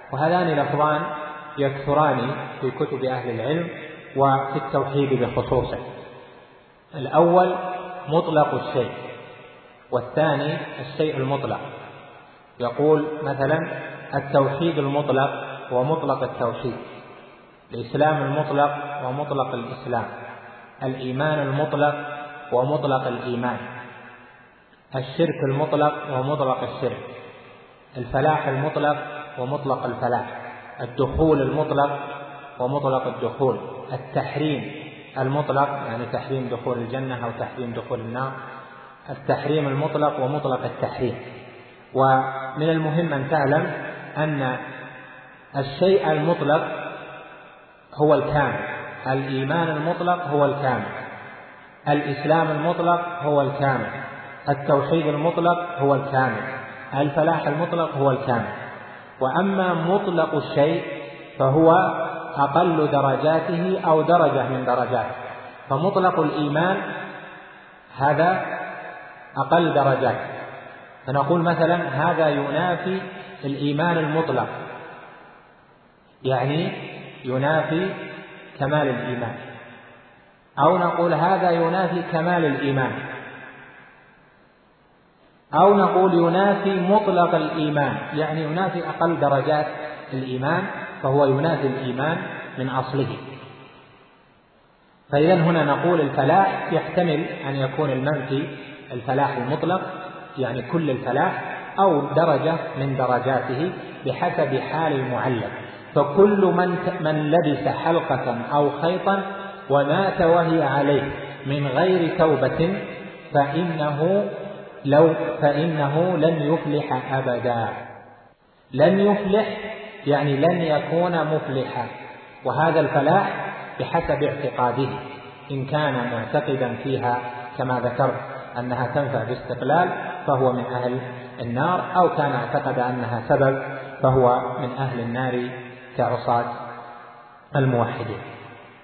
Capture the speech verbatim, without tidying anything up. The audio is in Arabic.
وهذان لفظان يكثران في كتب أهل العلم وفي التوحيد بخصوصه. الأول مطلق الشيء، والثاني الشيء المطلق. يقول مثلا التوحيد المطلق ومطلق التوحيد، الإسلام المطلق ومطلق الإسلام، الإيمان المطلق ومطلق الإيمان، الشرك المطلق ومطلق الشرك، الفلاح المطلق ومطلق الفلاح، الدخول المطلق ومطلق الدخول، التحريم المطلق يعني تحريم دخول الجنة أو تحريم دخول النار، التحريم المطلق ومطلق التحريم. ومن المهم أن تعلم أن الشيء المطلق هو الكامل، الإيمان المطلق هو الكامل، الإسلام المطلق هو الكامل، التوحيد المطلق هو الكامل، الفلاح المطلق هو الكامل. وأما مطلق الشيء فهو أقل درجاته أو درجة من درجاته. فمطلق الإيمان هذا أقل درجات، فنقول مثلا هذا ينافي الإيمان المطلق، يعني ينافي كمال الإيمان، أو نقول هذا ينافي كمال الإيمان، أو نقول ينافي مطلق الإيمان، يعني ينافي أقل درجات الإيمان، فهو ينافي الإيمان من أصله. فإذا هنا نقول الفلاح يحتمل أن يكون المنفي الفلاح المطلق يعني كل الفلاح، أو درجة من درجاته بحسب حال المعلق. فكل من من لبس حلقة أو خيطا ومات وهي عليه من غير توبة فإنه لو فإنه لن يفلح أبدا. لن يفلح يعني لن يكون مفلحا، وهذا الفلاح بحسب اعتقاده، إن كان معتقدا فيها كما ذكرت أنها تنفع باستقلال فهو من أهل النار، أو كان اعتقد أنها سبب فهو من أهل النار كعصاة الموحدين.